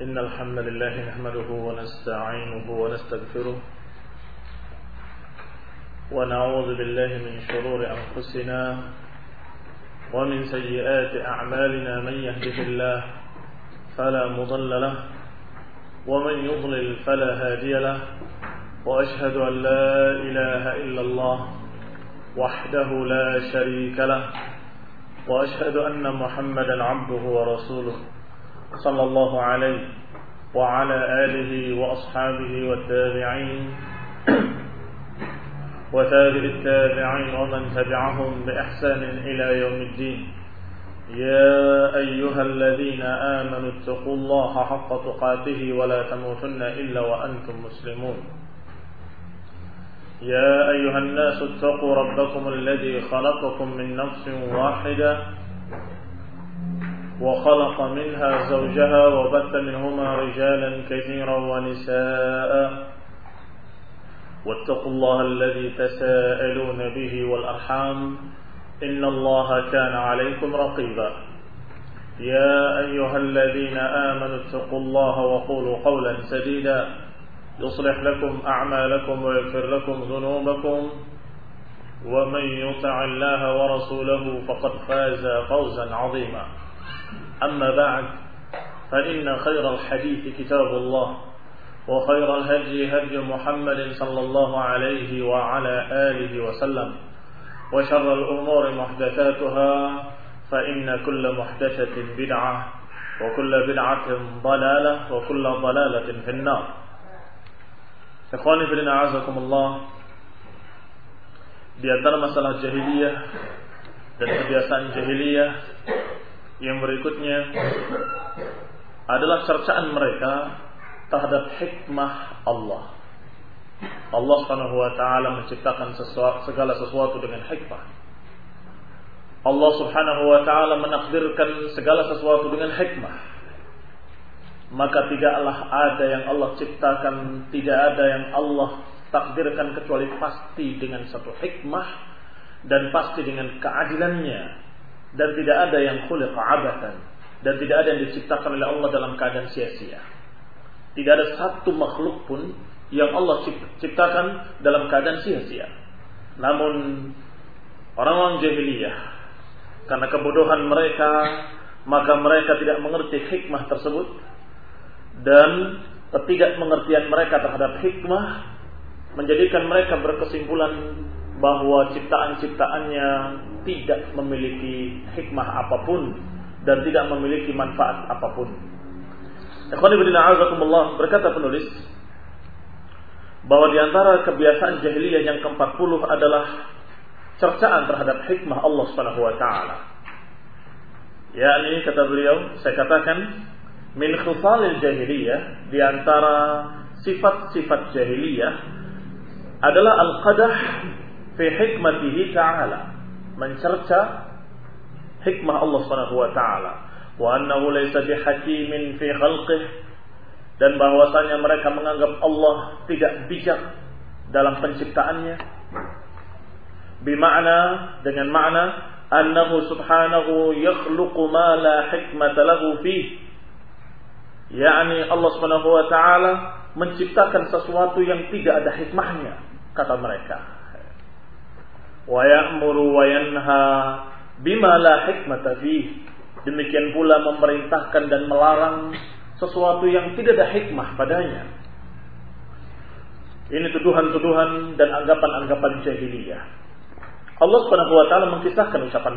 إن الحمد لله نحمده ونستعينه ونستغفره ونعوذ بالله من شرور أنفسنا ومن سيئات أعمالنا من يهده الله فلا مضل له ومن يضلل فلا هادي له وأشهد أن لا إله إلا الله وحده لا شريك له وأشهد أن محمدا عبده ورسوله صلى الله عليه وعلى آله وأصحابه والتابعين وتابع التابعين ومن تبعهم بإحسان إلى يوم الدين. يا أيها الذين آمنوا اتقوا الله حق تقاته ولا تموتن إلا وأنتم مسلمون. يا أيها الناس اتقوا ربكم الذي خلقكم من نفس واحدة وخلق منها زوجها وبث منهما رجالا كثيرا ونساء واتقوا الله الذي تساءلون به والأرحام إن الله كان عليكم رقيبا. يا أيها الذين آمنوا اتقوا الله وقولوا قولا سديدا يصلح لكم أعمالكم ويغفر لكم ذنوبكم ومن يطع الله ورسوله فقد فاز فوزا عظيما. أما بعد فإن خير الحديث كتاب الله وخير الهدي هدي محمد صلى الله عليه وعلى آله وسلم وشر الأمور محدثاتها فإن كل محدثة بدعة وكل بدعة ضلالة وكل ضلالة في النار. Ikhwani fillah a'azakumullah, di antara masalah jahiliyah dan kebiasaan jahiliyah yang berikutnya adalah cercaan mereka terhadap hikmah Allah. Allah Subhanahu wa taala menciptakan segala sesuatu dengan hikmah. Allah Subhanahu wa taala menakdirkan segala sesuatu dengan hikmah. Maka tidaklah ada yang Allah ciptakan, tidak ada yang Allah takdirkan kecuali pasti dengan satu hikmah dan pasti dengan keadilannya, dan tidak ada yang khuliqa abatan, dan tidak ada yang diciptakan oleh Allah dalam keadaan sia-sia. Tidak ada satu makhluk pun yang Allah ciptakan dalam keadaan sia-sia. Namun orang-orang jahiliyah, karena kebodohan mereka, maka mereka tidak mengerti hikmah tersebut, dan ketidakmengertian mereka terhadap hikmah menjadikan mereka berkesimpulan bahwa ciptaan-ciptaannya tidak memiliki hikmah apapun dan tidak memiliki manfaat apapun. Ikhwani fillah a'azakumullah, berkata penulis bahwa di antara kebiasaan jahiliyah yang ke-40 adalah cercaan terhadap hikmah Allah Subhanahu wa taala. Yakni, kata beliau, saya katakan min khisalil jahiliyah, di antara sifat-sifat jahiliyah adalah al-qadah fi hikmatihi ta'ala, mencerca hikmah Allah Subhanahu wa taala, wa annahu laysa bihakimin fi khalqihi, dan bahwasanya mereka menganggap Allah tidak bijak dalam penciptaannya, bima'na, dengan makna annahu subhanahu yakhluqu ma la hikmata lahu fihi, yakni Allah Subhanahu wa taala menciptakan sesuatu yang tidak ada hikmahnya, kata mereka. Wa ya'muru wa yanha bima la hikmata fihi, demikian pula memerintahkan dan melarang sesuatu yang tidak ada hikmah padanya. Ini tuduhan-tuduhan dan anggapan-anggapan jahiliyah. Allah Subhanahu wa taala mengkisahkan ucapan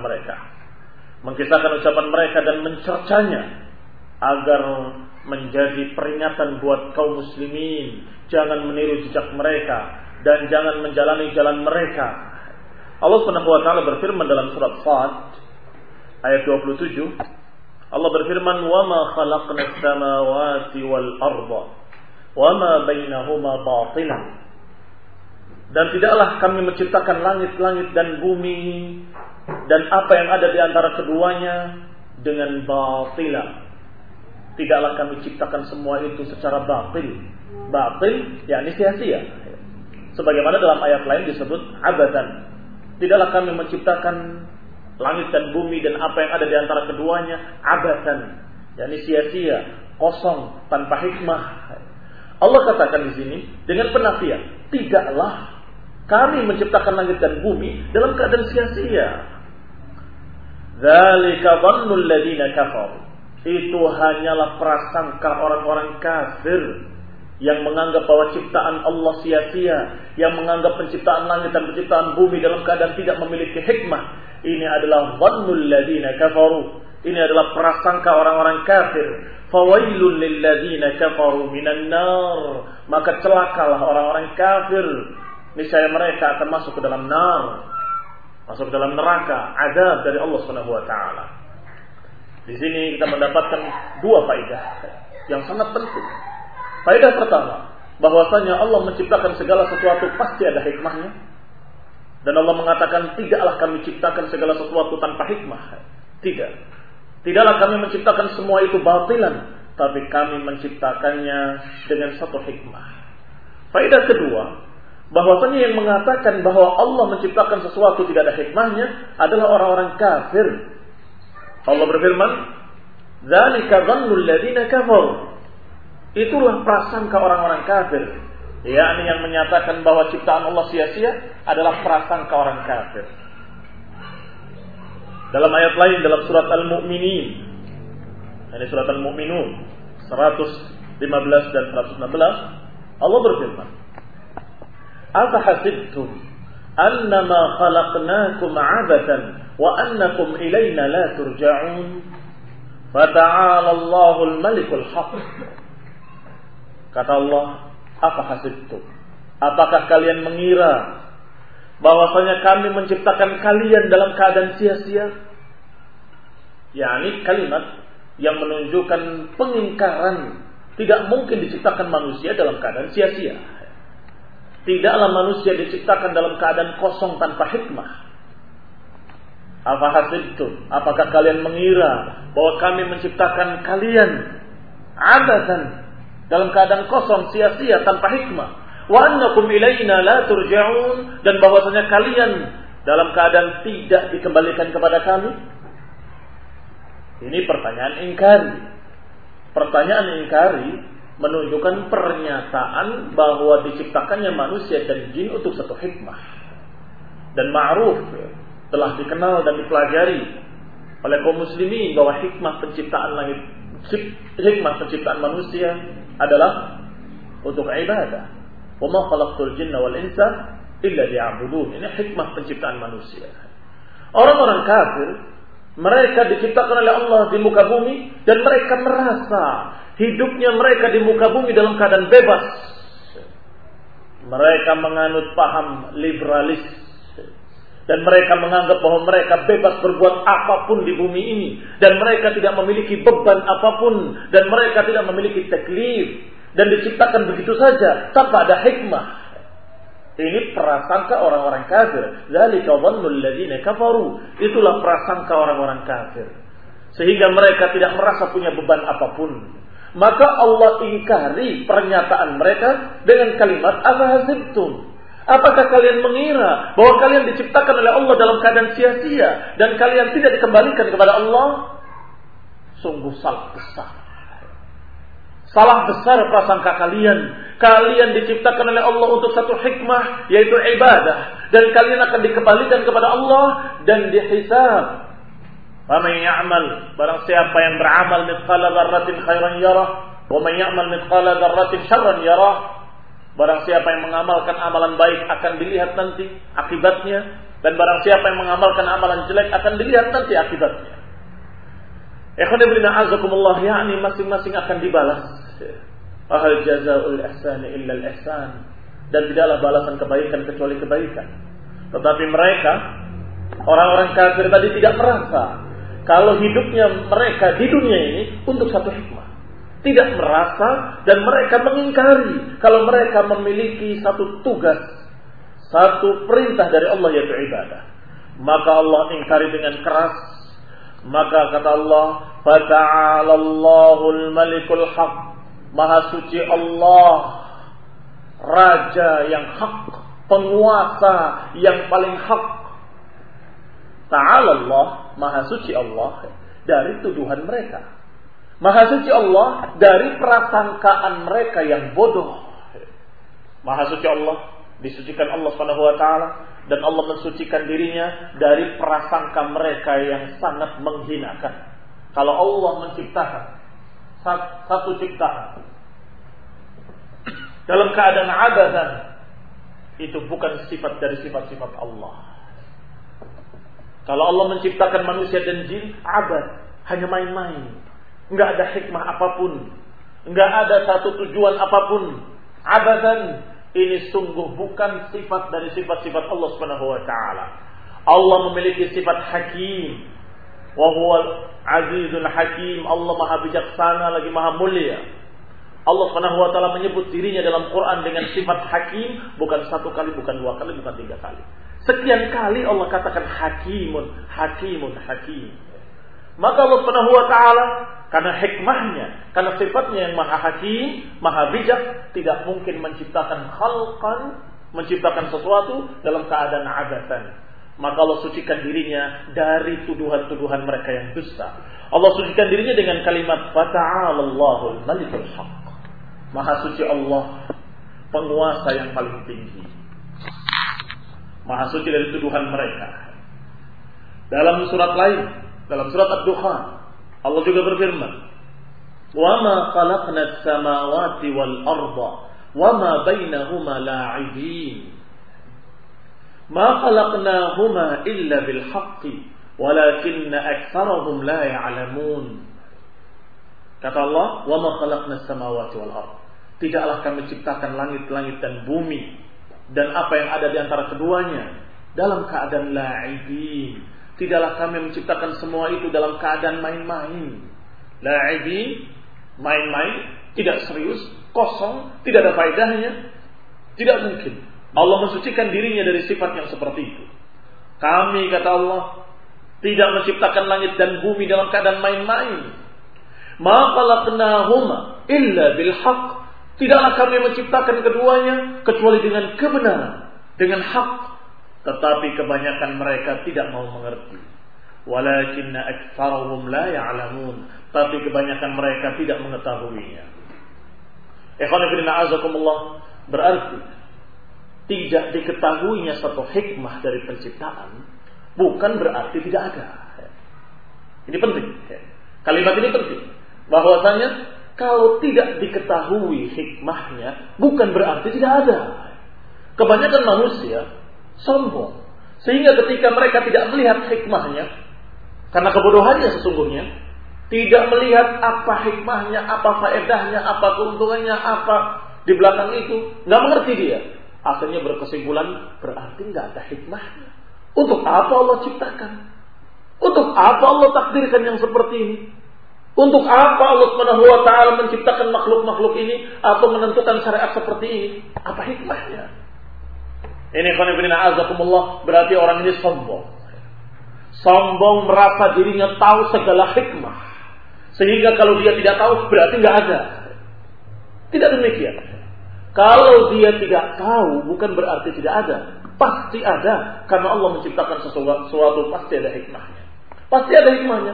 mereka dan mencercanya agar menjadi peringatan buat kaum muslimin, jangan meniru jejak mereka dan jangan menjalani jalan mereka. Allah Subhanahu wa taala berfirman dalam surat Shad ayat 27, Allah berfirman, "Wa ma khalaqnas samawati wal arda wa ma bainahuma batilan." Dan tidaklah kami menciptakan langit-langit dan bumi dan apa yang ada di antara keduanya dengan batilan. Tidaklah kami ciptakan semua itu secara batil. Batil yakni sia-sia. Sebagaimana dalam ayat lain disebut abadan. Tidaklah kami menciptakan langit dan bumi dan apa yang ada di antara keduanya abadan, yakni sia-sia, kosong, tanpa hikmah. Allah katakan di sini dengan penafian, tidaklah kami menciptakan langit dan bumi dalam keadaan sia-sia. Dzalika dhannul ladzina kafaru. Itu hanyalah prasangka orang-orang kafir yang menganggap bahwa ciptaan Allah sia-sia, yang menganggap penciptaan langit dan penciptaan bumi dalam keadaan tidak memiliki hikmah. Ini adalah dhannul ladzina kafaru. Ini adalah prasangka orang-orang kafir. Fawailul lil ladzina kafaru minan nar. Maka celakalah orang-orang kafir. Niscaya mereka akan masuk ke dalam nar, masuk ke dalam neraka, azab dari Allah Subhanahu wa taala. Di sini kita mendapatkan dua faedah yang sangat penting. Faedah pertama, bahwasanya Allah menciptakan segala sesuatu pasti ada hikmahnya. Dan Allah mengatakan, tidaklah kami ciptakan segala sesuatu tanpa hikmah. Tidak. Tidaklah kami menciptakan semua itu batilan, tapi kami menciptakannya dengan satu hikmah. Faedah kedua, bahwasanya yang mengatakan bahwa Allah menciptakan sesuatu tidak ada hikmahnya adalah orang-orang kafir. Allah berfirman, "Dzalika dhannul ladzina kafaru." Itulah prasangka orang-orang kafir, yakni yang menyatakan bahwa ciptaan Allah sia-sia adalah prasangka orang kafir. Dalam ayat lain dalam surat Al-Mu'minin, ini surat Al-Mu'minun 115 dan 116, Allah berfirman, "Afahasibtum annama khalaqnakum 'abathan wa annakum ilaina la turja'un fata'ala Allahul malikul haqq." Kata Allah, "Afahasibtum, apakah kalian mengira bahwasanya kami menciptakan kalian dalam keadaan sia-sia?" yakni kalimat yang menunjukkan pengingkaran. Tidak mungkin diciptakan manusia dalam keadaan sia-sia. Tidaklah manusia diciptakan dalam keadaan kosong tanpa hikmah. Afahasibtum, apakah kalian mengira bahwa kami menciptakan kalian abathan, dalam keadaan kosong, sia-sia, tanpa hikmah. Wa annakum ilaina la turja'un, dan bahwasanya kalian dalam keadaan tidak dikembalikan kepada kami. Ini pertanyaan ingkari. Pertanyaan ingkari menunjukkan pernyataan bahwa diciptakannya manusia dan jin untuk satu hikmah. Dan ma'ruf, telah dikenal dan dipelajari oleh kaum muslimin bahwa hikmah penciptaan langit, hikmah penciptaan manusia adalah untuk ibadah. Wa ma khalaqtul jinna wal insa illa liya'budun. Ini hikmah penciptaan manusia. Orang-orang kafir, mereka diciptakan oleh Allah di muka bumi dan mereka merasa hidupnya mereka di muka bumi dalam keadaan bebas. Mereka menganut paham liberalis dan mereka menganggap bahwa mereka bebas berbuat apapun di bumi ini dan mereka tidak memiliki beban apapun dan mereka tidak memiliki taklif dan diciptakan begitu saja tanpa ada hikmah. Ini prasangka orang-orang kafir. Dzalika dhannul ladzina kafaru. Itulah prasangka orang-orang kafir. Sehingga mereka tidak merasa punya beban apapun. Maka Allah ingkari pernyataan mereka dengan kalimat afahasibtum. Apakah kalian mengira bahwa kalian diciptakan oleh Allah dalam keadaan sia-sia dan kalian tidak dikembalikan kepada Allah? Sungguh salah besar. Salah besar prasangka kalian. Kalian diciptakan oleh Allah untuk satu hikmah, yaitu ibadah, dan kalian akan dikembalikan kepada Allah dan dihisab. Faman ya'mal, barang siapa yang beramal mithqala dzarratin khairan yarah, wa man ya'mal mithqala dzarratin syarran yarah. Barang siapa yang mengamalkan amalan baik akan dilihat nanti akibatnya, dan barang siapa yang mengamalkan amalan jelek akan dilihat nanti akibatnya. Ikhwan ibn a'azakumullah, yakni masing-masing akan dibalas. Ahal jazaa'ul ihsani illa al-ihsan, dan tidaklah balasan kebaikan kecuali kebaikan. Tetapi mereka, orang-orang kafir tadi, tidak merasa kalau hidupnya mereka di dunia ini untuk satu hikmah. Tidak merasa, dan mereka mengingkari kalau mereka memiliki satu tugas, satu perintah dari Allah, yaitu ibadah. Maka Allah ingkari dengan keras. Maka kata Allah, "Fata'ala Allahul malikul haq." Maha suci Allah, Raja yang hak, penguasa yang paling hak. Ta'ala Allah, maha suci Allah dari tuduhan mereka. Maha suci Allah dari prasangkaan mereka yang bodoh. Maha suci Allah, disucikan Allah Subhanahu wa taala, dan Allah mensucikan dirinya dari prasangka mereka yang sangat menghinakan. Kalau Allah menciptakan satu ciptaan dalam keadaan abadan, itu bukan sifat dari sifat-sifat Allah. Kalau Allah menciptakan manusia dan jin abad, hanya main-main, enggak ada hikmah apapun, enggak ada satu tujuan apapun, abadan, ini sungguh bukan sifat dari sifat-sifat Allah Subhanahu wa taala. Allah memiliki sifat hakim, wa huwal azizul hakim. Allah maha bijaksana lagi maha mulia. Allah Subhanahu wa taala menyebut dirinya dalam Quran dengan sifat hakim bukan satu kali, bukan dua kali, bukan tiga kali. Sekian kali Allah katakan hakimun, hakimun, hakim. Maka Allah Subhanahu wa taala karena hikmahnya, karena sifatnya yang maha hakim, maha bijak, tidak mungkin menciptakan khalqan, menciptakan sesuatu dalam keadaan abadan. Maka Allah sucikan dirinya dari tuduhan-tuduhan mereka yang dusta. Allah sucikan dirinya dengan kalimat fata'alallahul malikul haq. Maha suci Allah, penguasa yang paling tinggi. Maha suci dari tuduhan mereka. Dalam surat lain, dalam surat Ad-Dukhan, Allah juga berfirman, "Wa ma khalaqnas samawati wal arda wa ma bainahuma la'ibin. Ma khalaqnahuma illa bil haqqi walakinna aktsarahum la ya'lamun." Kata Allah, "Wa ma khalaqnas samawati wal arda." Tidaklah kami ciptakan langit-langit dan bumi dan apa yang ada di antara keduanya dalam keadaan la'ibin. Tidaklah kami menciptakan semua itu dalam keadaan main-main. La'ibin, main-main, tidak serius, kosong, tidak ada faedahnya. Tidak mungkin. Allah mensucikan dirinya dari sifat yang seperti itu. Kami, kata Allah, tidak menciptakan langit dan bumi dalam keadaan main-main. Ma khalaqnahuma illa bil haqq. Tidaklah kami menciptakan keduanya kecuali dengan kebenaran, dengan hak. Tetapi kebanyakan mereka tidak mau mengerti. Walakinna aktsarahum la ya'lamun. Tapi kebanyakan mereka tidak mengetahuinya. Ikhwan fillah azakumullah, berarti tidak diketahuinya satu hikmah dari penciptaan bukan berarti tidak ada. Ini penting. Kalimat ini penting. Bahwasanya kalau tidak diketahui hikmahnya bukan berarti tidak ada. Kebanyakan manusia sombong, sehingga ketika mereka tidak melihat hikmahnya, karena kebodohannya sesungguhnya, tidak melihat apa hikmahnya, apa faedahnya, apa keuntungannya, apa di belakang itu, nggak mengerti dia. Akhirnya berkesimpulan berarti nggak ada hikmahnya. Untuk apa Allah ciptakan? Untuk apa Allah takdirkan yang seperti ini? Untuk apa Allah Subhanahu wa taala menciptakan makhluk-makhluk ini atau menentukan syariat seperti ini? Apa hikmahnya? Ini khonibina azakumullah, berarti orang ini sombong. Sombong merasa dirinya tahu segala hikmah. Sehingga kalau dia tidak tahu berarti enggak ada. Tidak demikian. Kalau dia tidak tahu bukan berarti tidak ada. Pasti ada, karena Allah menciptakan sesuatu pasti ada hikmahnya. Pasti ada hikmahnya.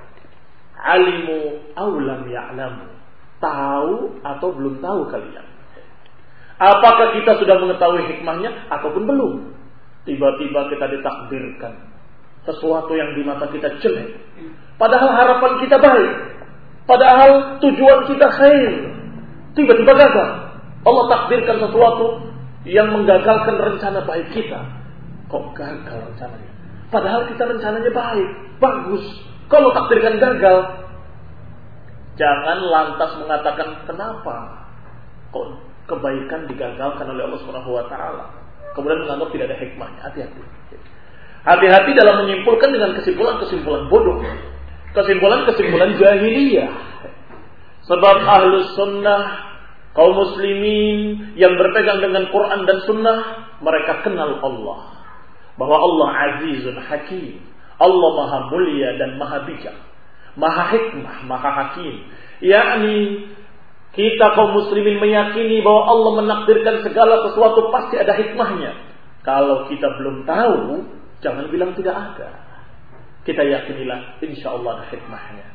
Alimu aw lam ya'lamu. Tahu atau belum tahu kalian. Apakah kita sudah mengetahui hikmahnya ataupun belum? Tiba-tiba kita ditakdirkan sesuatu yang di mata kita jelek. Padahal harapan kita baik. Padahal tujuan kita khair. Tiba-tiba gagal. Allah takdirkan sesuatu yang menggagalkan rencana baik kita. Kok gagal rencananya? Padahal kita rencananya baik, bagus. Kalau takdirkan gagal, jangan lantas mengatakan kenapa kok kebaikan digagalkan oleh Allah Subhanahu wa taala. Kemudian menganggap tidak ada hikmahnya. Hati-hati. Hati-hati dalam menyimpulkan dengan kesimpulan-kesimpulan bodoh. Kesimpulan-kesimpulan jahiliyah. Sebab ahlus sunnah, kaum muslimin yang berpegang dengan Quran dan sunnah, mereka kenal Allah. Bahwa Allah azizun hakim. Allah maha mulia dan maha bijak. Maha hikmah, maha hakim. Yakni kita kaum muslimin meyakini bahwa Allah menakdirkan segala sesuatu pasti ada hikmahnya. Kalau kita belum tahu, jangan bilang tidak ada. Kita yakinilah insya Allah ada hikmahnya.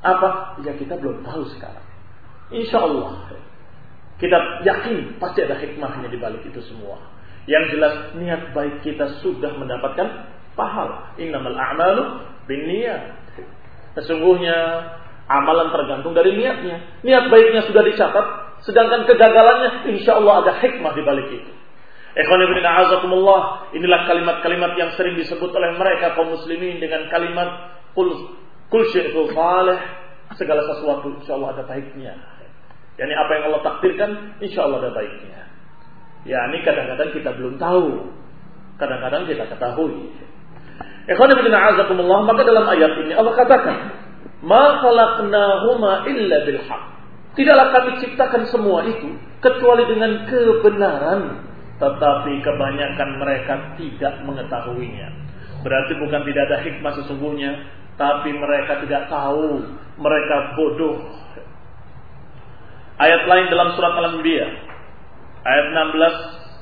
Apa? Ya kita belum tahu sekarang. Insya Allah kita yakin pasti ada hikmahnya di balik itu semua. Yang jelas niat baik kita sudah mendapatkan pahala. Innamal a'malu binniyat. Sesungguhnya amalan tergantung dari niatnya. Niat baiknya sudah dicatat, sedangkan kegagalannya insya Allah ada hikmah di balik itu. Ikhwan fillah a'azakumullah, inilah kalimat-kalimat yang sering disebut oleh mereka kaum muslimin dengan kalimat kul syai'un salih, segala sesuatu insyaallah ada baiknya. Yani apa yang Allah takdirkan insyaallah ada baiknya. Yani kadang-kadang kita belum tahu, kadang-kadang kita ketahui. Ikhwan fillah a'azakumullah, maka dalam ayat ini Allah katakan, "Ma khalaqnahuma illa bil haqq." Tidaklah kami ciptakan semua itu kecuali dengan kebenaran, tetapi kebanyakan mereka tidak mengetahuinya. Berarti bukan tidak ada hikmah sesungguhnya, tapi mereka tidak tahu, mereka bodoh. Ayat lain dalam surat Al-Anbiya ayat 16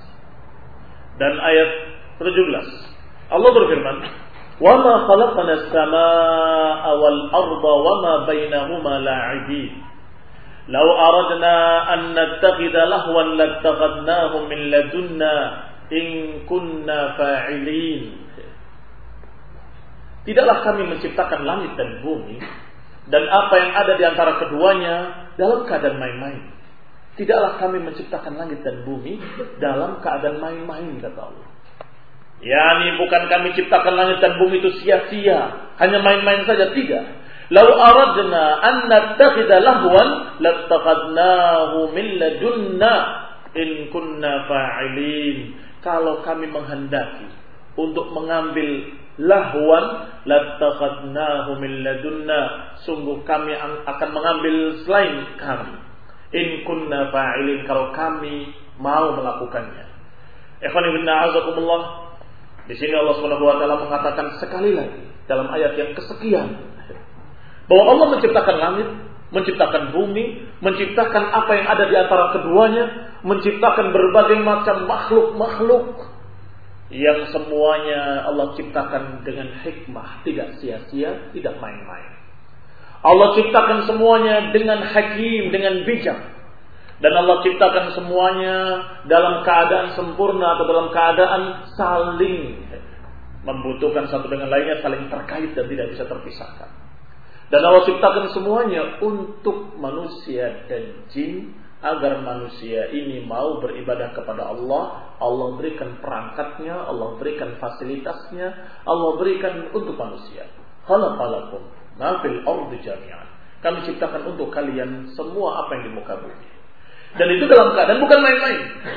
dan ayat 17 Allah berfirman, "Wa ma khalaqna as-samaa'a wal arda wa ma bainahuma la'ibin. Law aradna an nattakhidha lahwan lattakhadnahu min ladunna in kunna fa'ilin." Tidaklah kami menciptakan langit dan bumi dan apa yang ada di antara keduanya dalam keadaan main-main. Tidaklah kami menciptakan langit dan bumi dalam keadaan main-main, kata Allah. Yani bukan kami ciptakan langit dan bumi itu sia-sia, hanya main-main saja, tidak. Lau aradna an nattakhidha lahwan lattakhadnahu min ladunna in kunna fa'ilin. Kalau kami menghendaki untuk mengambil lahwan lattakhadnahu min ladunna, sungguh kami akan mengambil selain kami. In kunna fa'ilin, kalau kami mau melakukannya. Ikhwan fillah a'azakumullah, di sini Allah Subhanahu wa taala mengatakan sekali lagi dalam ayat yang kesekian bahwa Allah menciptakan langit, menciptakan bumi, menciptakan apa yang ada di antara keduanya, menciptakan berbagai macam makhluk-makhluk yang semuanya Allah ciptakan dengan hikmah, tidak sia-sia, tidak main-main. Allah ciptakan semuanya dengan hakim, dengan bijak. Dan Allah ciptakan semuanya dalam keadaan sempurna atau dalam keadaan saling membutuhkan satu dengan lainnya, saling terkait dan tidak bisa terpisahkan. Dan Allah ciptakan semuanya untuk manusia dan jin, agar manusia ini mau beribadah kepada Allah. Allah berikan perangkatnya, Allah berikan fasilitasnya, Allah berikan untuk manusia. Khalaqalakum ma fil ardi jami'an. Kami ciptakan untuk kalian semua apa yang di muka bumi. Dan itu dalam keadaan bukan main-main.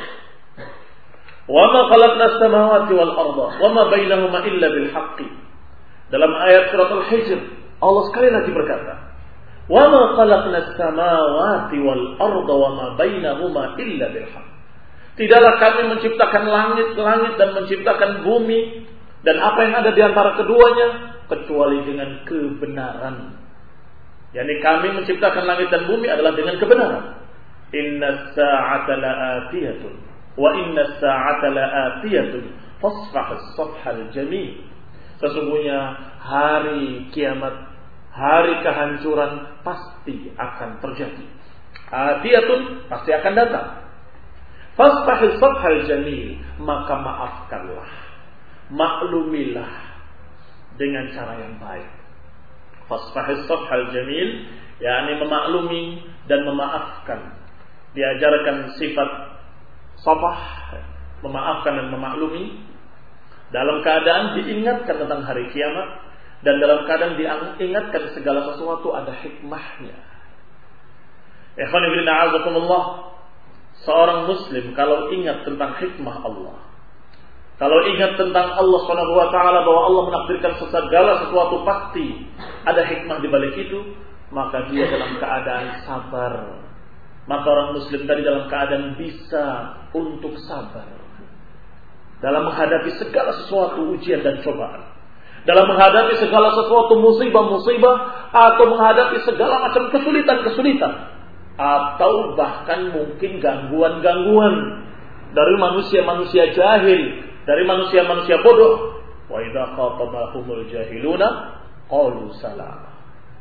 Wa ma khalaqnas samawati wal arda wa ma bainahuma illa bil haqqi. Dalam ayat surat Al-Hijr Allah sekali lagi berkata, "Wa ma khalaqnas samawati wal arda wa ma bainahuma illa bil haqq." Tidaklah kami menciptakan langit-langit dan menciptakan bumi dan apa yang ada di antara keduanya kecuali dengan kebenaran. Yani kami menciptakan langit dan bumi adalah dengan kebenaran. Inna sa'ata la'atiyatun wa inna sa'ata la'atiyatun fasfah as-safhal jamil. Sesungguhnya hari kiamat, hari kehancuran pasti akan terjadi. Atiyatun pasti akan datang. Fasfah as-safhal jamil, maka maafkanlah, maklumilah dengan cara yang baik. Fasfah as-safhal jamil, yakni memaklumi dan memaafkan. Diajarkan sifat safah, memaafkan dan memaklumi, dalam keadaan diingatkan tentang hari kiamat, dan dalam keadaan diingatkan segala sesuatu ada hikmahnya. Ikhwan fillah a'azakumullah, seorang muslim kalau ingat tentang hikmah Allah, kalau ingat tentang Allah Subhanahu wa taala bahwa Allah menakdirkan segala sesuatu pasti ada hikmah di balik itu, maka dia dalam keadaan sabar. Maka orang muslim tadi dalam keadaan bisa untuk sabar dalam menghadapi segala sesuatu ujian dan cobaan, dalam menghadapi segala sesuatu musibah-musibah, atau menghadapi segala macam kesulitan-kesulitan, atau bahkan mungkin gangguan-gangguan dari manusia-manusia jahil, dari manusia-manusia bodoh. Wa idza khatabahumul jahiluna qalu salam.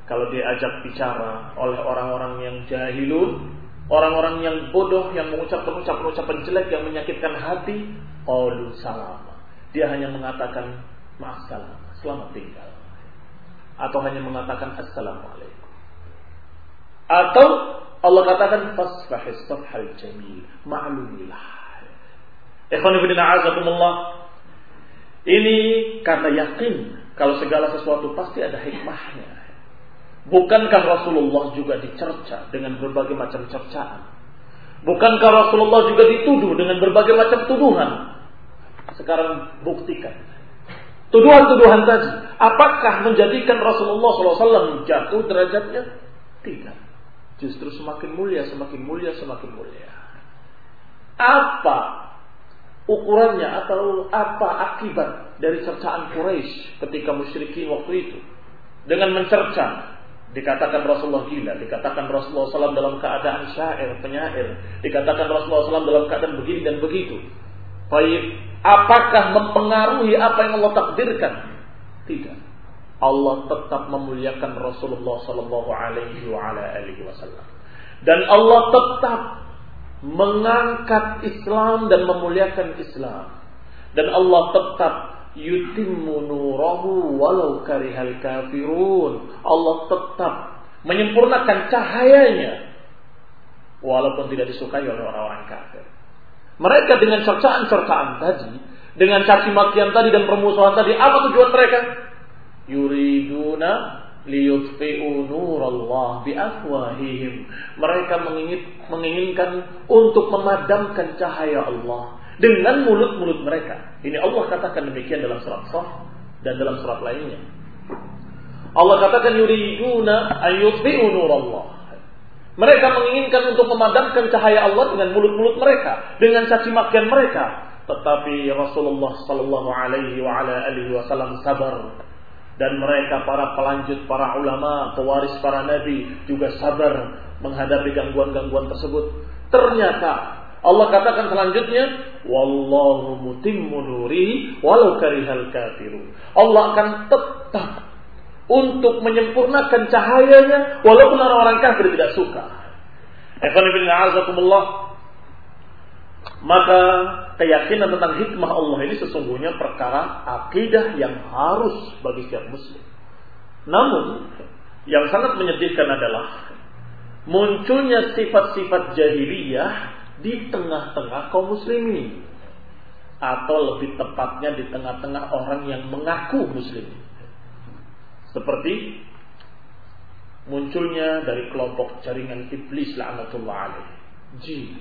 kalau diajak bicara oleh orang-orang yang jahilun, orang-orang yang bodoh, yang mengucapkan ucapan jelek yang menyakitkan hati, qalu salama. Dia hanya mengatakan maaf salam, selamat tinggal. Atau hanya mengatakan assalamualaikum. Atau Allah katakan fasfahis safhal jamil, ma'lumilah. Ikhwan fillah a'azakumullah. Ini karena yakin kalau segala sesuatu pasti ada hikmahnya. Bukankah Rasulullah juga dicerca dengan berbagai macam cercaan? Bukankah Rasulullah juga dituduh dengan berbagai macam tuduhan? Sekarang buktikan. Tuduhan-tuduhan tadi, apakah menjadikan Rasulullah SAW jatuh derajatnya? Tidak. Justru semakin mulia, semakin mulia, semakin mulia. Apa ukurannya atau apa akibat dari cercaan Quraisy ketika musyrikin waktu itu? Dengan mencerca, dikatakan Rasulullah gila, dikatakan Rasulullah SAW dalam keadaan syair, penyair, dikatakan Rasulullah SAW dalam keadaan begini dan begitu. Baik, apakah mempengaruhi apa yang Allah takdirkan? Tidak. Allah tetap memuliakan Rasulullah Sallallahu Alaihi Wasallam, dan Allah tetap mengangkat Islam dan memuliakan Islam, dan Allah tetap yutimmu nurahu walau karihal kafirun. Allah tetap menyempurnakan cahayanya walaupun tidak disukai oleh orang-orang kafir. Mereka dengan cercaan-cercaan tadi, dengan caci makian tadi dan permusuhan tadi, apa tujuan mereka? Yuriduna liyutfi'u nurallah biafwahihim. Mereka menginginkan untuk memadamkan cahaya Allah dengan mulut-mulut mereka. Ini Allah katakan demikian dalam surat Shaf dan dalam surat lainnya. Allah katakan yuriduna ayyutfi'u nurallah. Mereka menginginkan untuk memadamkan cahaya Allah dengan mulut-mulut mereka, dengan caci makian mereka. Tetapi Rasulullah sallallahu alaihi wasallam sabar, dan mereka para pelanjut, para ulama, pewaris para nabi juga sabar menghadapi gangguan-gangguan tersebut. Ternyata Allah katakan selanjutnya, wallahu mutimmu nurihi walau karihal kafirun. Allah akan tetap untuk menyempurnakan cahayanya walaupun orang-orang kafir tidak suka. Ikhwan fillah a'azakumullah. Maka keyakinan tentang hikmah Allah ini sesungguhnya perkara akidah yang harus bagi setiap muslim. Namun yang sangat menyedihkan adalah munculnya sifat-sifat jahiliyah di tengah-tengah kaum muslimin, atau lebih tepatnya di tengah-tengah orang yang mengaku muslim. Seperti munculnya dari kelompok jaringan iblis la'natullah alaih, jin.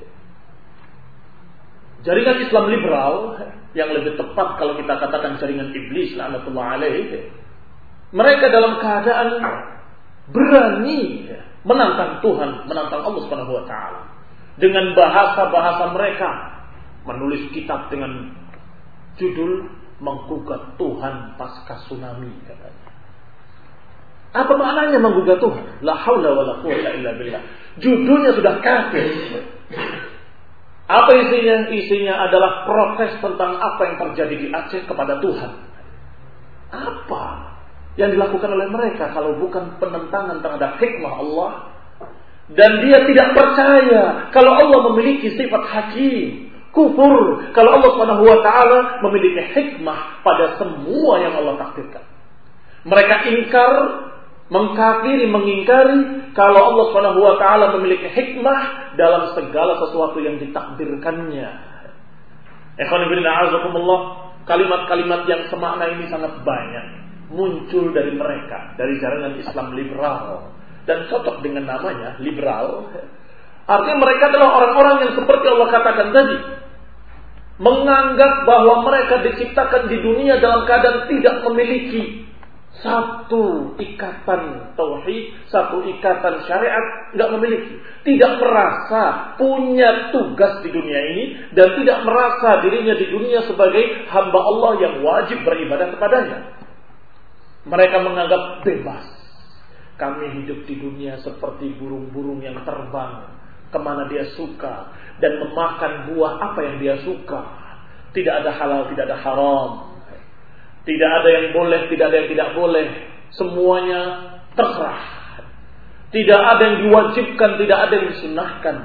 Jaringan Islam liberal, yang lebih tepat kalau kita katakan jaringan iblis la'natullah alaih, mereka dalam keadaan berani menantang Tuhan, menantang Allah Subhanahu wa taala dengan bahasa-bahasa mereka, menulis kitab dengan judul menggugat Tuhan pasca tsunami katanya. Apa maknanya menggugat Tuhan? La haula wala quwwata illa billah. Judulnya sudah kafir. Apa isinya? Isinya adalah protes tentang apa yang terjadi di Aceh kepada Tuhan. Apa yang dilakukan oleh mereka kalau bukan penentangan terhadap hikmah Allah? Dan dia tidak percaya kalau Allah memiliki sifat hakim. Kufur kalau Allah Subhanahu wa taala memiliki hikmah pada semua yang Allah takdirkan. Mereka ingkar, mengkafiri, mengingkari kalau Allah Subhanahu wa taala memiliki hikmah dalam segala sesuatu yang ditakdirkannya. Ikhwan fillah a'azakumullah, kalimat-kalimat yang semakna ini sangat banyak muncul dari mereka, dari jaringan Islam liberal, dan cocok dengan namanya liberal. Artinya mereka adalah orang-orang yang seperti Allah katakan tadi, menganggap bahwa mereka diciptakan di dunia dalam keadaan tidak memiliki satu ikatan tauhid, satu ikatan syariat, tidak memiliki, tidak merasa punya tugas di dunia ini, dan tidak merasa dirinya di dunia sebagai hamba Allah yang wajib beribadah kepadanya. Mereka menganggap bebas. Kami hidup di dunia seperti burung-burung yang terbang kemana dia suka dan memakan buah apa yang dia suka. Tidak ada halal, tidak ada haram. Tidak ada yang boleh, tidak ada yang tidak boleh. Semuanya Terserah. Tidak ada yang diwajibkan, tidak ada yang disunahkan.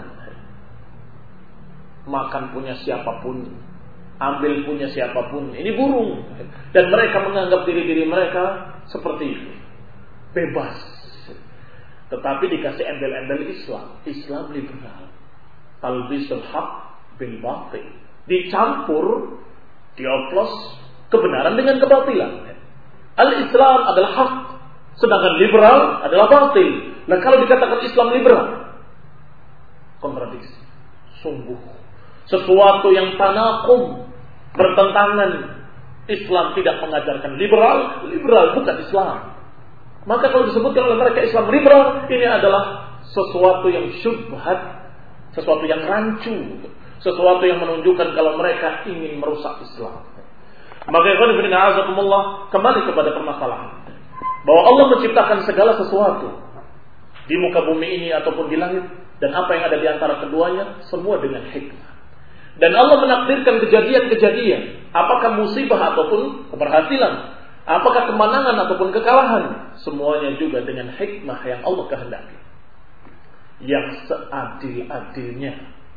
Makan punya siapapun, ambil punya siapapun. Ini burung. Dan mereka menganggap diri-diri mereka seperti itu. Bebas. Tetapi dikasih embel-embel Islam. Islam liberal. Talbisul haq bil batil. Dicampur, dioplos kebenaran dengan kebatilan. Al-Islam adalah hak, sedangkan liberal adalah batil. Nah, kalau dikatakan Islam liberal, kontradiksi. Sungguh sesuatu yang tanakum, bertentangan. Islam tidak mengajarkan liberal, liberal bukan Islam. Maka kalau disebutkan oleh mereka Islam liberal, ini adalah sesuatu yang syubhat, sesuatu yang rancu, sesuatu yang menunjukkan kalau mereka ingin merusak Islam. Maka ikhwan fillah azakumullah, kembali kepada permasalahan bahwa Allah menciptakan segala sesuatu di muka bumi ini ataupun di langit, dan apa yang ada di antara keduanya semua dengan hikmah. Dan Allah menakdirkan kejadian-kejadian, apakah musibah ataupun keberhasilan, apakah kemenangan ataupun kekalahan, semuanya juga dengan hikmah yang Allah kehendaki, yang seadil-adilnya.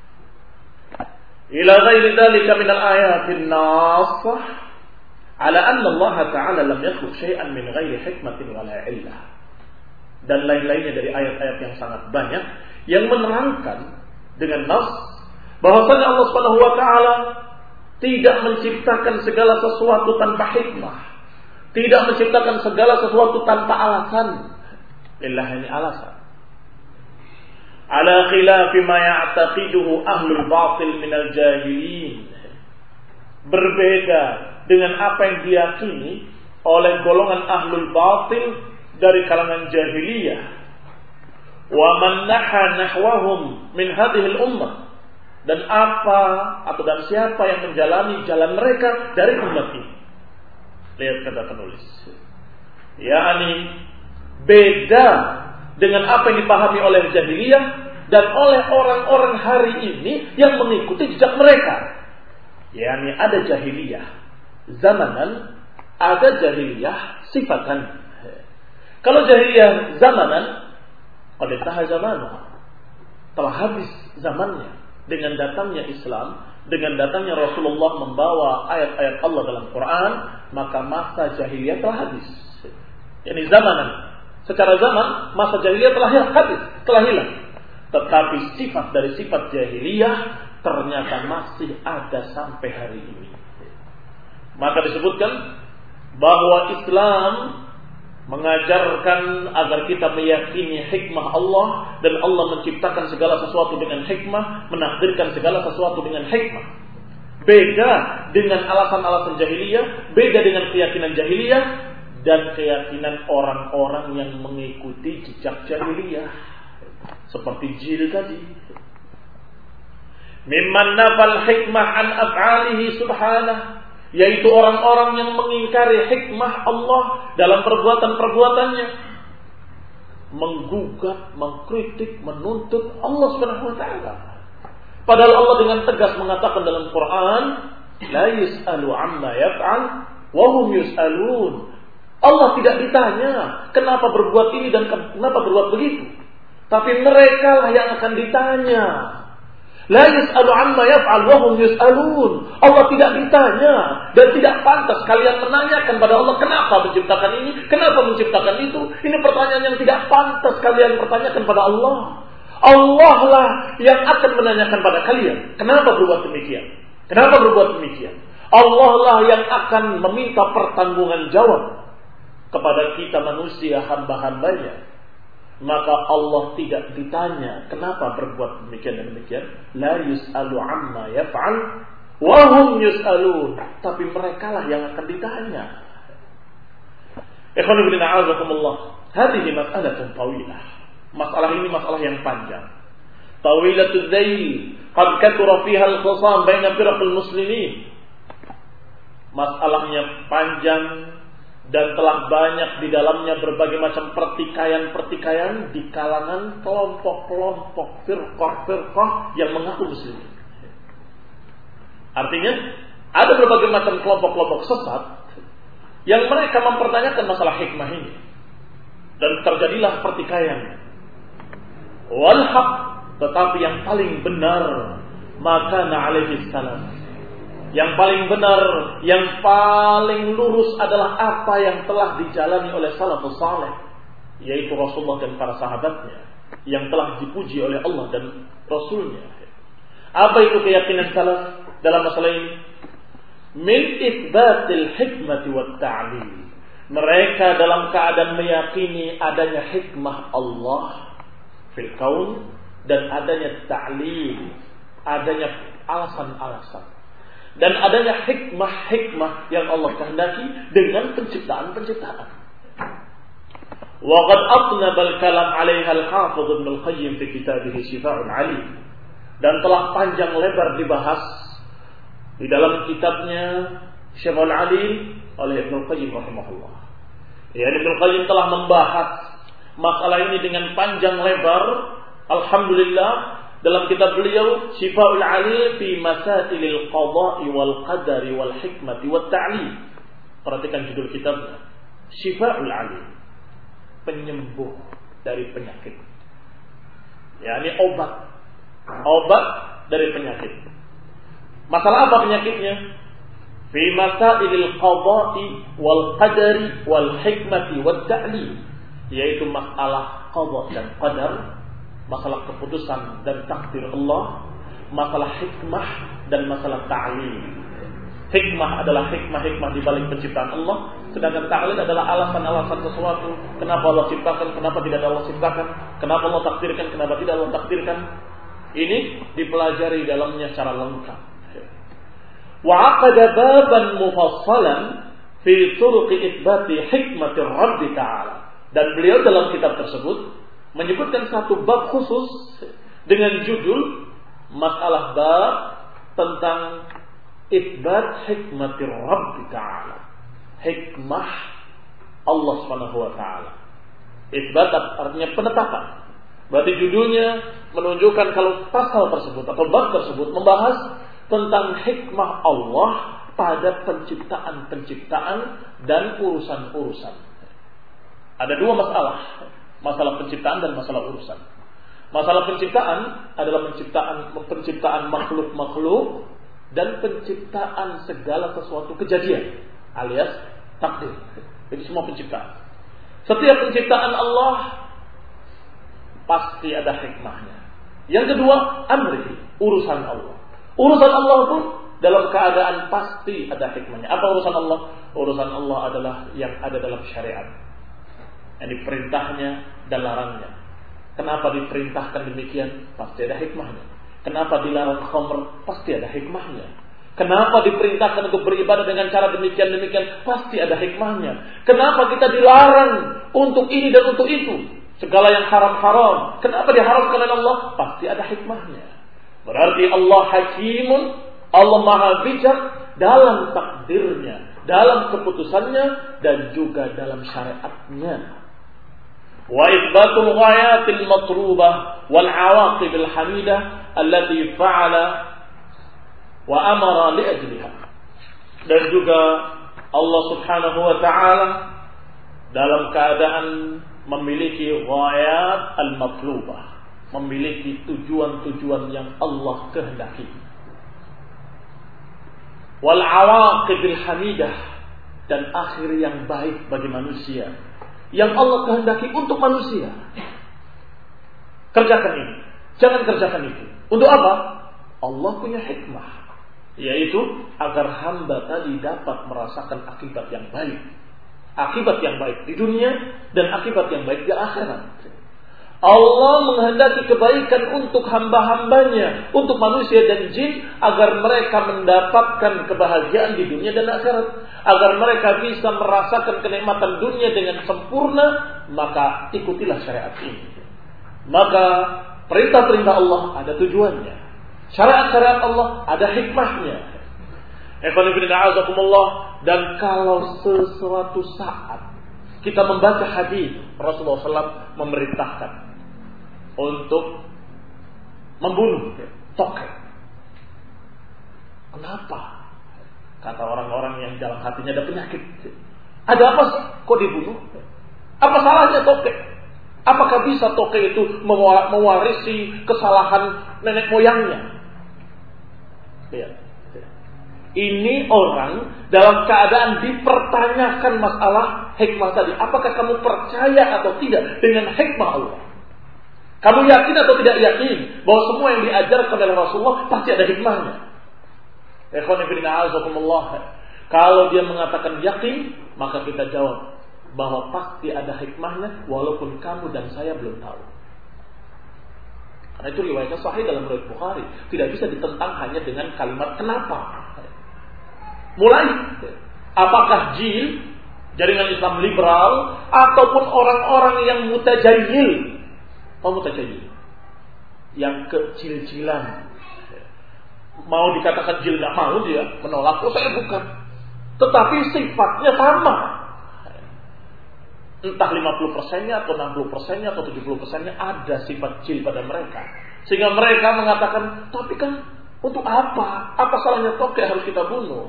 Ila ghairi dzalika min al-ayatin nassah ala anna Allah Ta'ala lam yakhluq syai'an min ghairi hikmatin wala illah. Dan lain-lainnya dari ayat-ayat yang sangat banyak yang menerangkan dengan nas bahwasanya Allah Subhanahu wa taala tidak menciptakan segala sesuatu tanpa hikmah, tidak menciptakan segala sesuatu tanpa alasan. Illah ini alasan. Ala khilafi ma ya'taqiduhu ahlul batil minal jahilin. Berbeda dengan apa yang diyakini oleh golongan ahlul batil dari kalangan jahiliyah. Wa man naha nahwahum min hadhil ummah. Dan siapa yang menjalani jalan mereka dari umat ini. Lihat kata penulis. yakni beda dengan apa yang dipahami oleh jahiliyah dan oleh orang-orang hari ini yang mengikuti jejak mereka. Yakni ada jahiliyah zamanan, ada jahiliyah sifatan. Kalau jahiliyah zamanan, qad intaha zamanuha, telah habis zamannya dengan datangnya Islam, dengan datangnya Rasulullah membawa ayat-ayat Allah dalam Quran, maka masa jahiliyah telah habis. Yani zamanan, secara zaman masa jahiliyah telah habis, telah hilang. Tetapi sifat dari sifat jahiliyah ternyata masih ada sampai hari ini. Maka disebutkan bahwa Islam mengajarkan agar kita meyakini hikmah Allah, dan Allah menciptakan segala sesuatu dengan hikmah, menakdirkan segala sesuatu dengan hikmah. Beda dengan alasan-alasan jahiliyah, beda dengan keyakinan jahiliyah dan keyakinan orang-orang yang mengikuti jejak jahiliyah seperti jil tadi. Mimman nafal hikmah an af'alihi subhanahu, yaitu orang-orang yang mengingkari hikmah Allah dalam perbuatan-perbuatannya, menggugat, mengkritik, menuntut Allah Subhanahu wa taala. Padahal Allah dengan tegas mengatakan dalam Quran, la yus'alu amma yaf'al wa hum yus'alun. Allah tidak ditanya kenapa berbuat ini dan kenapa berbuat begitu, tapi mereka lah yang akan ditanya. La yus'alu amma yaf'al wa hum yus'alun. Allah tidak ditanya dan tidak pantas kalian menanyakan pada Allah kenapa menciptakan ini, kenapa menciptakan itu. Ini pertanyaan yang tidak pantas kalian pertanyakan pada Allah. Allah lah yang akan menanyakan pada kalian kenapa berbuat demikian, kenapa berbuat demikian. Allah lah yang akan meminta pertanggungan jawab kepada kita manusia, hamba-hambanya. Maka Allah tidak ditanya kenapa berbuat demikian dan demikian. La yus'alu amma yaf'al wa hum yus'alun. Tapi mereka lah yang akan ditanya. Ikhwan fillah a'azakumullah. Hadhihi mas'alatun tawilah. Masalah ini masalah yang panjang. Tawilatul dzayl. Qad kathura fiha al-khisam baina firaqil muslimin. Masalahnya panjang dan telah banyak di dalamnya berbagai macam pertikaian-pertikaian di kalangan kelompok-kelompok, firqah-firqah yang mengaku muslim. Artinya ada berbagai macam kelompok-kelompok sesat yang mereka mempertanyakan masalah hikmah ini. dan terjadilah pertikaian. Wal haq, tetapi yang paling benar maka alaihi salam. Yang paling benar, yang paling lurus adalah apa yang telah dijalani oleh salafus saleh, yaitu Rasulullah dan para sahabatnya yang telah dipuji oleh Allah dan Rasulnya. Apa itu keyakinan salaf dalam masalah ini? Min itsbatil hikmati wat ta'lil. Mereka dalam keadaan meyakini adanya hikmah Allah fil kaun dan adanya ta'lil, adanya alasan-alasan dan adanya hikmah-hikmah yang Allah kehendaki dengan penciptaan-penciptaan. Wa qad atnaba al-kalam 'alaiha al-Hafidz Ibnu Al-Qayyim fi kitabih Shifa'ul 'Alim, dan telah panjang lebar dibahas di dalam kitabnya Shifa'ul 'Alim oleh Ibnu Al-Qayyim rahimahullah. Ya, Ibnu Al-Qayyim telah membahas masalah ini dengan panjang lebar, alhamdulillah, dalam kitab beliau Shifa'ul 'Alim fi Masailil Qada'i wal Qadari wal Hikmati wat Ta'lim. Perhatikan judul kitabnya, Shifa'ul 'Alim, penyembuh dari penyakit. Ya, ini obat dari penyakit. Masalah apa penyakitnya? Fi Masailil Qada'i wal Qadari wal Hikmati wat Ta'lim, yaitu masalah qada dan qadar, masalah keputusan dan takdir Allah, masalah hikmah dan masalah ta'lim. Hikmah adalah hikmah di balik penciptaan Allah, sedangkan ta'lil adalah alasan-alasan sesuatu. Kenapa Allah ciptakan, kenapa tidak Allah ciptakan, kenapa Allah takdirkan, kenapa tidak Allah takdirkan. Ini dipelajari dalamnya secara lengkap. Wa 'aqada baban mufassalan fi turuqi itsbati hikmatir Rabb ta'ala. Dan beliau dalam kitab tersebut menyebutkan satu bab khusus dengan judul masalah bab tentang itsbat hikmatir Rabb ta'ala, hikmah Allah Subhanahu wa taala. Itsbat artinya penetapan. Berarti judulnya menunjukkan kalau pasal tersebut atau bab tersebut membahas tentang hikmah Allah pada penciptaan-penciptaan dan urusan-urusan. Ada dua masalah, masalah penciptaan dan masalah urusan. Masalah penciptaan adalah penciptaan makhluk-makhluk dan penciptaan segala sesuatu kejadian alias takdir. Itu semua penciptaan. Setiap penciptaan Allah pasti ada hikmahnya. Yang kedua, amri, urusan Allah. Urusan Allah pun dalam keadaan pasti ada hikmahnya. Apa urusan Allah? Urusan Allah adalah yang ada dalam syariat. Ini perintahnya dan larangnya. Kenapa diperintahkan demikian? Pasti ada hikmahnya. Kenapa dilarang khamr? Pasti ada hikmahnya. Kenapa diperintahkan untuk beribadah dengan cara demikian-demikian? Pasti ada hikmahnya. Kenapa kita dilarang untuk ini dan untuk itu? Segala yang haram-haram. Kenapa diharamkan oleh Allah? Pasti ada hikmahnya. Berarti Allah hakimun, Allah maha bijak dalam takdirnya, dalam keputusannya, dan juga dalam syariatnya. Wa itsbatul ghayatil matlubah wal awaqibil hamidah allati fa'ala wa amara li ajliha. Dan juga Allah Subhanahu wa taala dalam keadaan memiliki ghayat al-matlubah, memiliki tujuan-tujuan yang Allah kehendaki. Wal awaqibil hamidah, dan akhir yang baik bagi manusia yang Allah kehendaki untuk manusia. Kerjakan ini, jangan kerjakan itu. Untuk apa? Allah punya hikmah, yaitu agar hamba tadi dapat merasakan akibat yang baik. Akibat yang baik di dunia dan akibat yang baik di akhirat. Allah menghendaki kebaikan untuk hamba-hambanya, untuk manusia dan jin, agar mereka mendapatkan kebahagiaan di dunia dan akhirat, agar mereka bisa merasakan kenikmatan dunia dengan sempurna. Maka ikutilah syariat ini. Maka perintah-perintah Allah ada tujuannya, syariat-syariat Allah ada hikmahnya. Dan kalau sesuatu saat kita membaca hadis Rasulullah SAW memerintahkan untuk membunuh toket. Kenapa? Kata orang-orang yang dalam hatinya ada penyakit. Ada apa sih? Kok dibunuh? Apa salahnya tokek? Apakah bisa tokek itu mewarisi kesalahan nenek moyangnya? Ya. Ini orang dalam keadaan dipertanyakan masalah hikmah tadi. Apakah kamu percaya atau tidak dengan hikmah Allah? Kamu yakin atau tidak yakin bahwa semua yang diajarkan oleh Rasulullah pasti ada hikmahnya? Kalau dia mengatakan yakin, maka kita jawab bahwa pasti ada hikmahnya walaupun kamu dan saya belum tahu. Karena itu riwayatnya sahih dalam riwayat Bukhari, tidak bisa ditentang hanya dengan kalimat kenapa. Mulai apakah jil, jaringan Islam liberal, ataupun orang-orang yang mutajahil. Mutajahil yang kecil-cilan, mau dikatakan jil nggak mau, dia menolak. Saya bukan, tetapi sifatnya sama. Entah 50%-nya atau 60%-nya atau 70%-nya ada sifat jil pada mereka. Sehingga mereka mengatakan, tapi kan untuk apa? Apa salahnya tokek harus kita bunuh?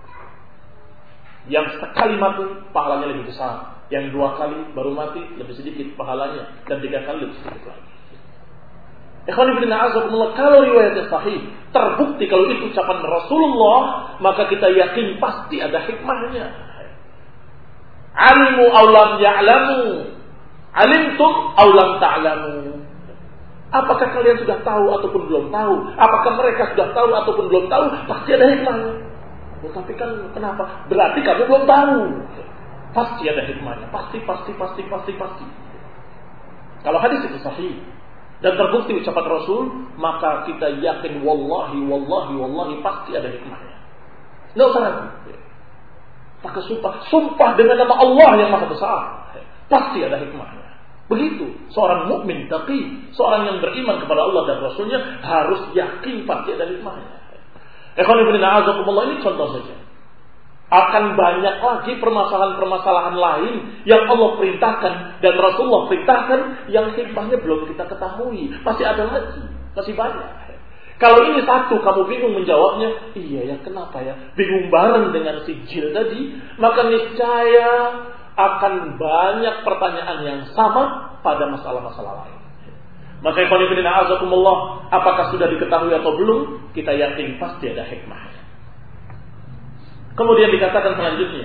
Yang sekali mati pahalanya lebih besar. Yang 2 kali baru mati lebih sedikit pahalanya. Dan 3 kali lebih sedikit lagi. Kalau riwayatnya sahih, terbukti kalau itu ucapan Rasulullah, maka kita yakin pasti ada hikmahnya. Alimu aulam ya'lamu, alimtum aulam ta'lamu. Apakah kalian sudah tahu ataupun belum tahu? Apakah mereka sudah tahu ataupun belum tahu? Pasti ada hikmahnya. Tapi kan kenapa? Berarti kamu belum tahu. Pasti ada hikmahnya. Pasti. Kalau hadis itu sahih dan terbukti ucapan Rasul, maka kita yakin wallahi pasti ada hikmahnya. Nggak usah ragu. Maka sumpah dengan nama Allah yang maha besar, pasti ada hikmahnya. Begitu seorang mukmin taqi, seorang yang beriman kepada Allah dan Rasulnya harus yakin pasti ada hikmahnya. Ini contoh saja. Akan banyak lagi permasalahan-permasalahan lain yang Allah perintahkan dan Rasulullah perintahkan yang hikmahnya belum kita ketahui. Masih ada lagi, masih banyak. Kalau ini satu kamu bingung menjawabnya, iya ya kenapa ya, bingung bareng dengan si jil tadi, maka niscaya akan banyak pertanyaan yang sama pada masalah-masalah lain. Maka apakah sudah diketahui atau belum? Kita yakin pasti ada hikmahnya. Kemudian dikatakan selanjutnya,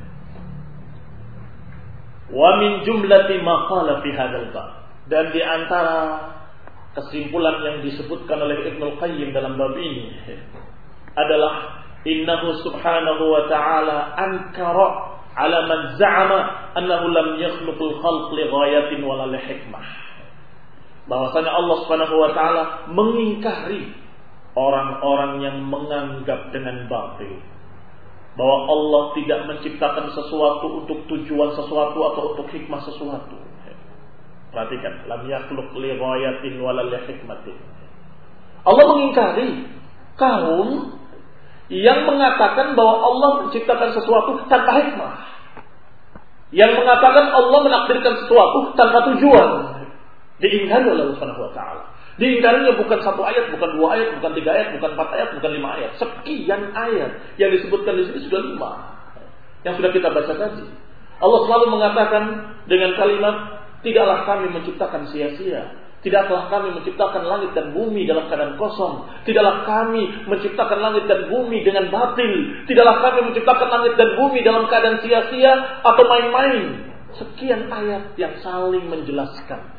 wa min jumlati ma qala fi hadzal bab, dan di antara kesimpulan yang disebutkan oleh Ibnu Qayyim dalam bab ini adalah innahu subhanahu wa ta'ala ankara ala man za'ama annahu lam yakhluqul khalq li ghayatin wala li hikmah. Bahwasanya Allah subhanahu wa ta'ala mengingkari orang-orang yang menganggap dengan batil bahwa Allah tidak menciptakan sesuatu untuk tujuan sesuatu atau untuk hikmah sesuatu. Perhatikan, lam yakhluq li ghayatin wala li hikmatin. Allah mengingkari kaum yang mengatakan bahwa Allah menciptakan sesuatu tanpa hikmah. Yang mengatakan Allah menakdirkan sesuatu tanpa tujuan. Diingkari oleh Allah Subhanahu wa taala. Diingkarinya bukan 1 ayat, bukan 2 ayat, bukan 3 ayat, bukan 4 ayat, bukan 5 ayat. Sekian ayat yang disebutkan di sini sudah 5. Yang sudah kita baca tadi. Allah selalu mengatakan dengan kalimat, tidaklah kami menciptakan sia-sia. Tidaklah kami menciptakan langit dan bumi dalam keadaan kosong. Tidaklah kami menciptakan langit dan bumi dengan batil. Tidaklah kami menciptakan langit dan bumi dalam keadaan sia-sia atau main-main. Sekian ayat yang saling menjelaskan.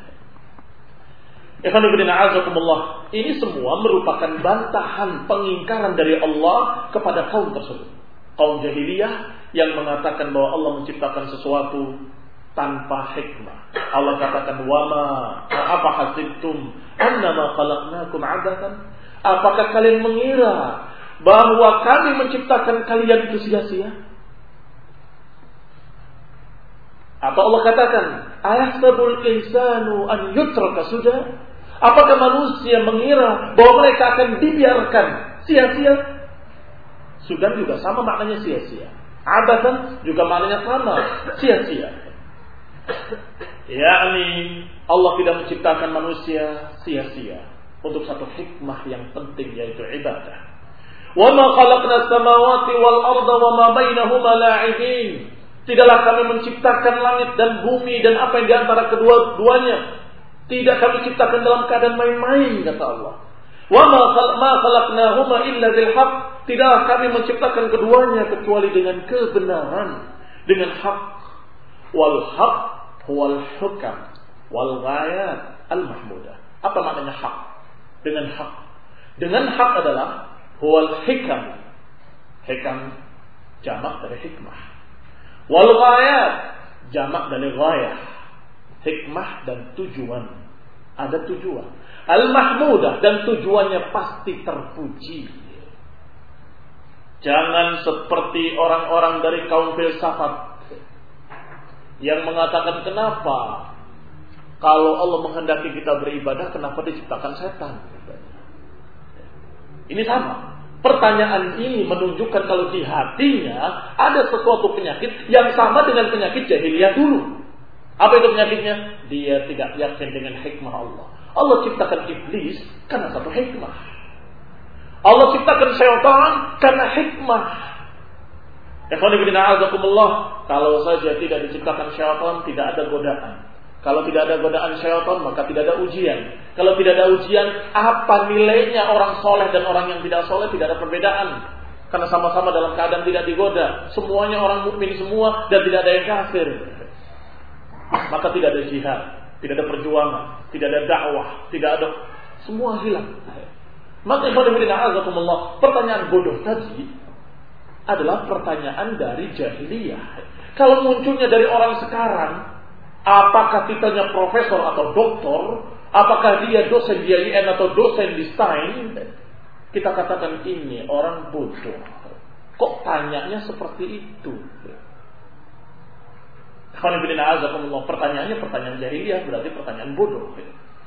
Ini semua merupakan bantahan pengingkaran dari Allah kepada kaum tersebut. Kaum jahiliyah yang mengatakan bahwa Allah menciptakan sesuatu tanpa hikmah. Allah katakan, "Wama apa hasibtum annama khalaqnakum abathan?" Apakah kalian mengira bahwa kami menciptakan kalian itu sia-sia? Atau Allah katakan, "Ayahsabul insanu an yutraka sudah?" Apakah manusia mengira bahwa mereka akan dibiarkan sia-sia? Sudah juga sama maknanya sia-sia. Abathan juga maknanya sama, sia-sia. yakni Allah tidak menciptakan manusia sia-sia untuk satu hikmah yang penting, yaitu ibadah. Wa ma khalaqna as-samawati wal arda wa ma bainahuma la'ibin. Tidaklah kami menciptakan langit dan bumi dan apa yang di antara kedua-duanya. Tidak kami ciptakan dalam keadaan main-main, kata Allah. Wa ma khalaqnahuma illa bil haqq. Tidaklah kami menciptakan keduanya kecuali dengan kebenaran, dengan hak. Wal haqq huwal hukam wal ghayat al mahmudah. Apa maknanya hak? Dengan hak. Dengan hak adalah huwal hikam. Hikam jamak dari hikmah. Wal ghayat jamak dari ghayah. Hikmah dan tujuan. Ada tujuan. Al-mahmudah dan tujuannya pasti terpuji. Jangan seperti orang-orang dari kaum filsafat yang mengatakan, kenapa kalau Allah menghendaki kita beribadah, kenapa diciptakan setan? Ini sama. Pertanyaan ini menunjukkan kalau di hatinya ada sesuatu penyakit yang sama dengan penyakit jahiliyah dulu. Apa itu penyakitnya? Dia tidak yakin dengan hikmah Allah. Allah ciptakan iblis karena satu hikmah. Allah ciptakan syaitan karena hikmah. Kalau saja tidak diciptakan syaitan, tidak ada godaan. Kalau tidak ada godaan syaitan, maka tidak ada ujian. Kalau tidak ada ujian, apa nilainya orang soleh dan orang yang tidak soleh? Tidak ada perbedaan. Karena sama-sama dalam keadaan tidak digoda. Semuanya orang mukmin semua dan tidak ada yang kafir. Maka tidak ada jihad, tidak ada perjuangan, tidak ada dakwah, tidak ada, semua hilang. Maka pertanyaan bodoh tadi adalah pertanyaan dari jahiliyah. Kalau munculnya dari orang sekarang, apakah titelnya profesor atau doktor, apakah dia dosen IAIN atau dosen desain, kita katakan ini orang bodoh. Kok tanyanya seperti itu? Pertanyaannya pertanyaan jahiliyah, berarti pertanyaan bodoh.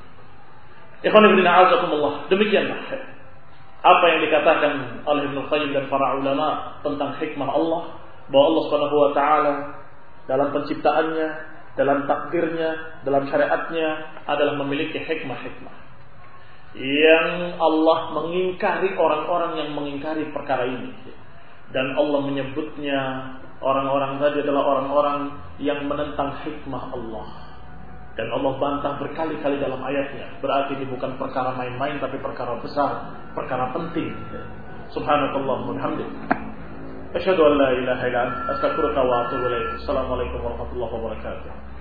Demikianlah apa yang dikatakan oleh Ibnu Qayyim dan para ulama tentang hikmah Allah, bahwa Allah Subhanahu wa taala dalam penciptaannya, dalam takdirnya, dalam syariatnya adalah memiliki hikmah-hikmah. Yang Allah mengingkari orang-orang yang mengingkari perkara ini. Dan Allah menyebutnya orang-orang tadi adalah orang-orang yang menentang hikmah Allah. Dan Allah bantah berkali-kali dalam ayatnya. Berarti ini bukan perkara main-main, tapi perkara besar, perkara penting. Subhanakallahumma wa bihamdika, asyhadu an la ilaha illa anta, astaghfiruka wa atubu ilaik. Assalamualaikum warahmatullahi wabarakatuh.